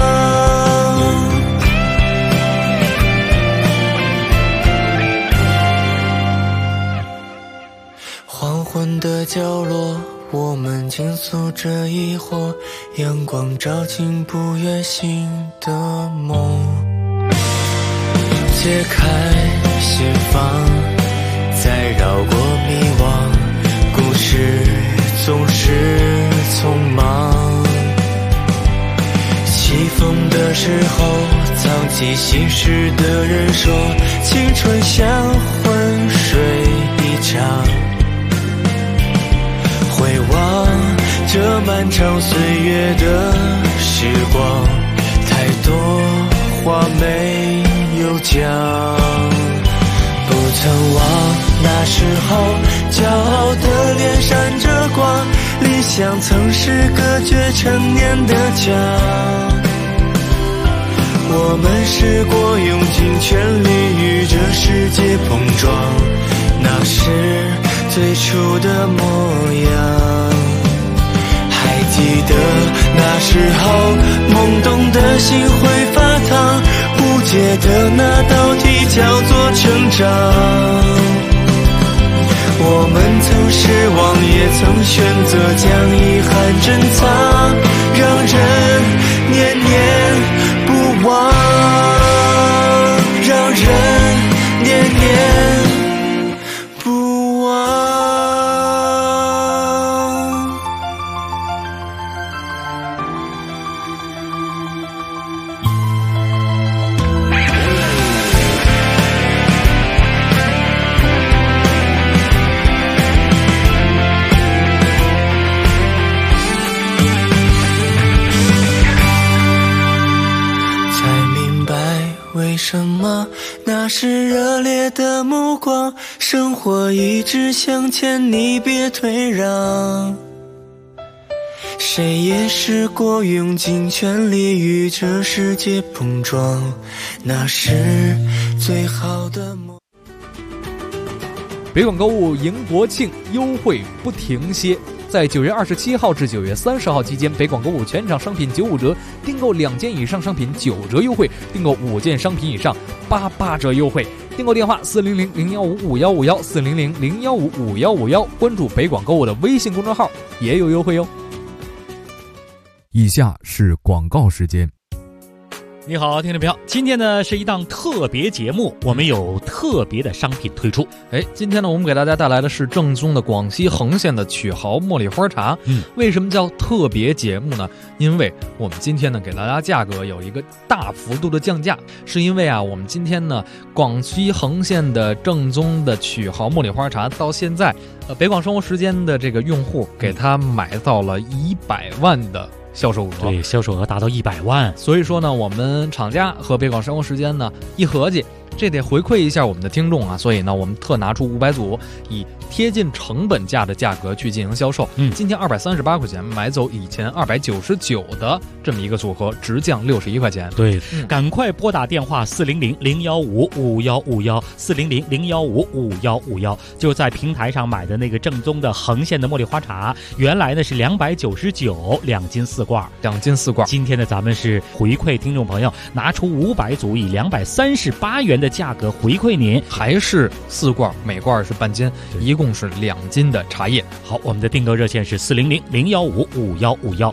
黄昏的角落，我们倾诉着疑惑，阳光照进不愿醒的梦。解开心房，再绕过迷惘，故事总是匆忙。起风的时候，藏起心事的人说，青春像浑水一场。回望这漫长岁月的时光，太多话没有讲，不曾忘那时候骄傲的脸闪着光，理想曾是隔绝成年的家。我们试过用尽全力与这世界碰撞，那是最初的模样。还记得那时候懵懂的心会发烫，不解的那道题叫做成长。我们曾失望，也曾选择将遗憾珍藏，让人念念不忘，让人念念不忘。为什么那是热烈的目光，生活一直向前，你别退让。谁也试过用尽全力与这世界碰撞，那是最好的梦。 北广购物迎国庆，优惠不停歇。在9月27号至9月30号期间，北广购物全场商品95折，订购2件以上商品9折优惠，订购5件商品以上88折优惠。订购电话400-015-5151 400-015-5151，关注北广购物的微信公众号也有优惠哟。 以下是广告时间。 你好，听众朋友，今天呢是一档特别节目，我们有特别的商品推出。 今天呢我们给大家带来的是正宗的广西横县的曲豪茉莉花茶。为什么叫特别节目呢？因为我们今天呢给大家价格有一个大幅度的降价，是因为我们今天呢广西横县的正宗的曲豪茉莉花茶到现在北广生活时间的这个用户给它买到了100万的销售额， 对，销售额达到100万。 所以说呢，我们厂家和北广生活时间呢一合计，这得回馈一下我们的听众啊，所以呢，我们特拿出500组，以贴近成本价的价格去进行销售。今天238块钱买走以前299的这么一个组合，直降61块钱。 对，赶快拨打电话400-015-5151 400-015-5151，就在平台上买的那个正宗的横县的茉莉花茶，原来呢是299，2斤4罐 ，2斤4罐。 今天呢，咱们是回馈听众朋友，拿出500组，以238元的价格回馈您， 还是4罐，每罐是半斤，一共是2斤的茶叶。 好，我们的订购热线是400-015-5151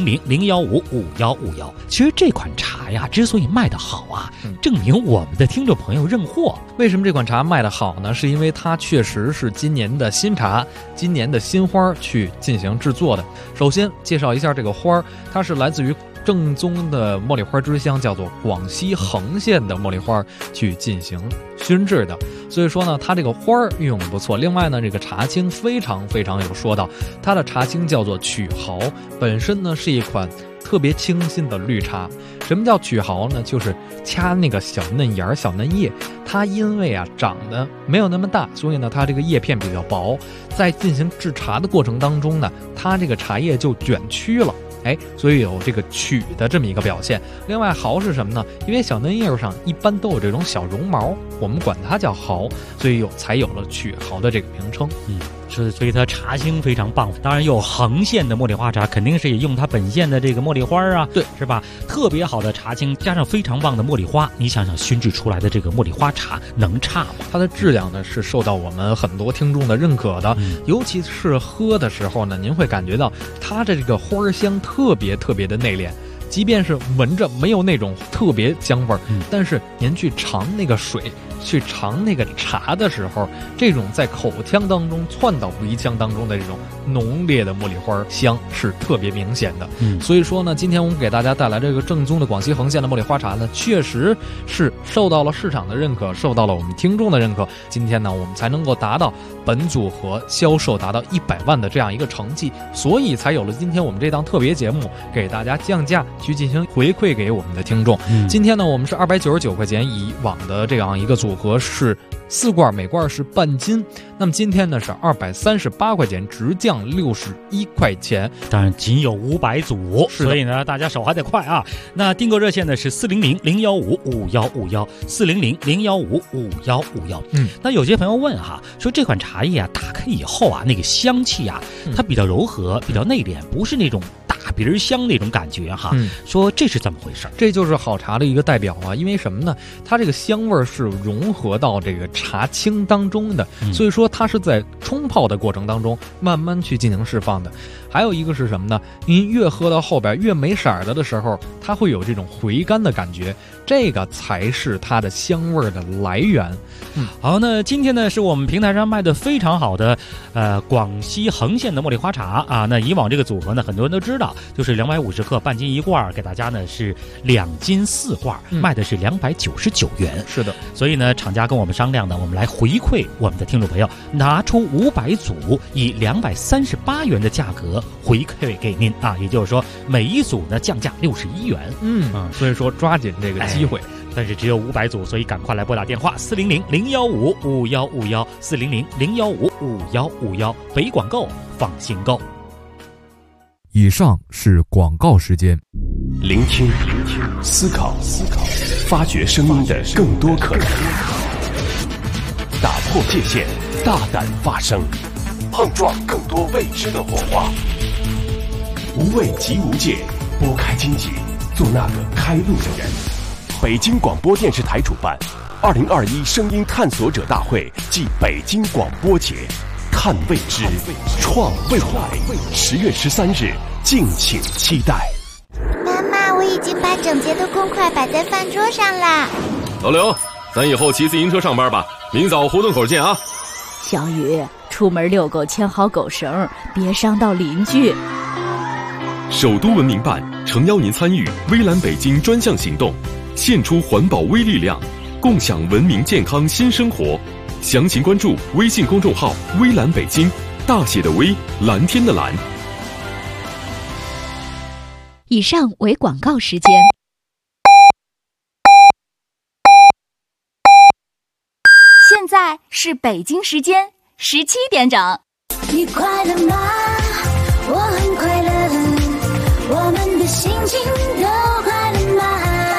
400-015-5151。其实这款茶呀，之所以卖得好啊，证明我们的听众朋友认货。 为什么这款茶卖得好呢？是因为它确实是今年的新茶，今年的新花去进行制作的。首先介绍一下这个花，它是来自于正宗的茉莉花之乡，叫做广西横县的茉莉花去进行熏制的，所以说呢，它这个花运用的不错。另外呢，这个茶青非常非常有说道，它的茶青叫做曲豪，本身呢是一款特别清新的绿茶。什么叫曲豪呢？就是掐那个小嫩芽、小嫩叶，它因为长得没有那么大，所以呢，它这个叶片比较薄，在进行制茶的过程当中呢，它这个茶叶就卷曲了。所以有这个曲的这么一个表现。另外豪是什么呢？因为小嫩叶上一般都有这种小绒毛，我们管它叫豪，所以才有了曲豪的这个名称。 所以它茶青非常棒。当然有横县的茉莉花茶，肯定是也用它本县的这个茉莉花啊， 对， 是吧？特别好的茶青加上非常棒的茉莉花，你想想熏制出来的这个茉莉花茶能差吗？ 它的质量呢是受到我们很多听众的认可的，尤其是喝的时候呢，您会感觉到它的这个花香特别特别的内敛。即便是闻着没有那种特别香味儿，但是您去尝那个水，去尝那个茶的时候，这种在口腔当中窜到鼻腔当中的这种浓烈的茉莉花香是特别明显的。所以说呢，今天我们给大家带来这个正宗的广西横县的茉莉花茶呢，确实是受到了市场的认可，受到了我们听众的认可。今天呢，我们才能够达到本组合销售达到100万的这样一个成绩，所以才有了今天我们这档特别节目，给大家降价去进行回馈给我们的听众。今天呢，我们是299块钱，以往的这样一个组合是4罐，每罐是半斤。那么今天呢是238块钱，直降61块钱。 当然仅有500组，所以呢大家手还得快啊。那订购热线呢是400-015-5151，400-015-5151。那有些朋友问哈，说这款茶叶啊，打开以后啊，那个香气啊，它比较柔和，比较内敛，不是那种大鼻香那种感觉哈。说这是怎么回事？ 这就是好茶的一个代表啊。因为什么呢？它这个香味是融合到这个茶青当中的，所以说它是在冲泡的过程当中慢慢去进行释放的。还有一个是什么呢？您越喝到后边越没色的时候，它会有这种回甘的感觉，这个才是它的香味的来源。 好，那今天呢是我们平台上卖的非常好的广西恒县的茉莉花茶啊。那以往这个组合呢，很多人都知道，就是250克半斤1罐，给大家呢是2斤4罐，卖的是299元。 是的， 所以呢，厂家跟我们商量呢，我们来回馈我们的听众朋友，拿出500组，以238元的价格回馈给您啊。也就是说，每一组呢降价61元。 所以说抓紧这个机会。 但是只有500组，所以赶快来拨打电话400-015-5151，400-015-5151，北广购，放心购。 以上是广告时间。 聆听，思考，发掘声音的更多可能，打破界限，大胆发声，碰撞更多未知的火花。无畏即无界，拨开荆棘，做那个开路的人。北京广播电视台主办2021声音探索者大会暨北京广播节，看未知，创未来，10月13日，敬请期待。 妈妈，我已经把整洁的公筷摆在饭桌上啦。 老刘，咱以后骑自行车上班吧，明早胡同口见啊。 小雨，出门遛狗牵好狗绳，别伤到邻居。 首都文明办诚邀您参与微蓝北京专项行动，献出环保微力量，共享文明健康新生活。详情关注微信公众号微蓝北京，大写的微，蓝天的蓝。 以上为广告时间。 现在是北京时间17点整。 你快乐吗？我很快乐，我们的心情都快乐吗？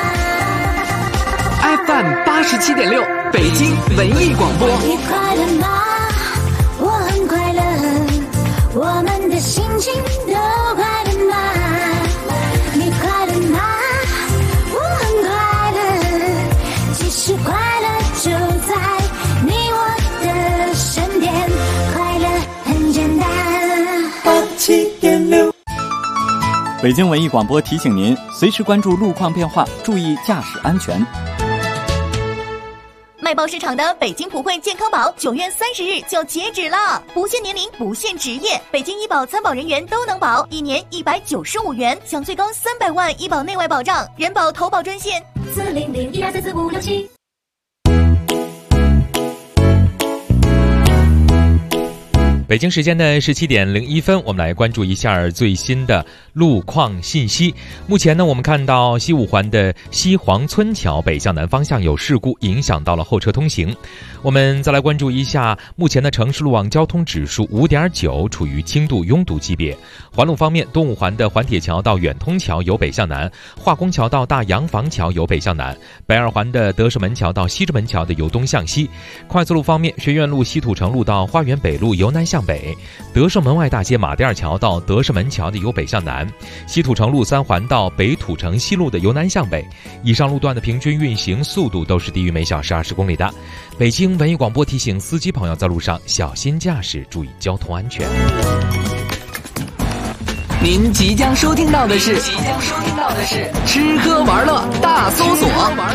FM 87.6，北京文艺广播。 你快乐吗？我很快乐，我们的心情都快乐吗？你快乐吗？我很快乐，其实快乐就在你我的身边，快乐很简单。87.6。 北京文艺广播提醒您，随时关注路况变化，注意驾驶安全。 卖报市场的北京普惠健康宝9月30日就截止了，不限年龄，不限职业，北京医保参保人员都能保，1年195元，享最高300万医保内外保障。人保投保专线400-12344567。 北京时间的17点01分，我们来关注一下最新的路况信息。目前呢，我们看到西五环的西黄村桥北向南方向有事故，影响到了后车通行。我们再来关注一下目前的城市路网交通指数5.9，处于轻度拥堵级别。环路方面，东五环的环铁桥到远通桥由北向南，化工桥到大洋房桥由北向南，北二环的德胜门桥到西直门桥的由东向西。快速路方面，学院路西土城路到花园北路由南向北，德胜门外大街马甸二桥到德胜门桥的由北向南，西土城路3环到北土城西路的由南向北。以上路段的平均运行速度都是低于每小时20公里的。北京文艺广播提醒司机朋友在路上小心驾驶，注意交通安全。 您即将收听到的是吃喝玩乐大搜索。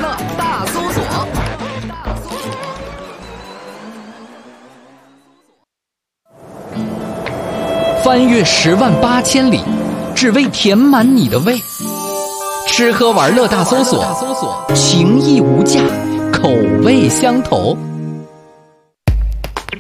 翻越10万8千里，只为填满你的胃。吃喝玩乐大搜索，情义无价，口味相投。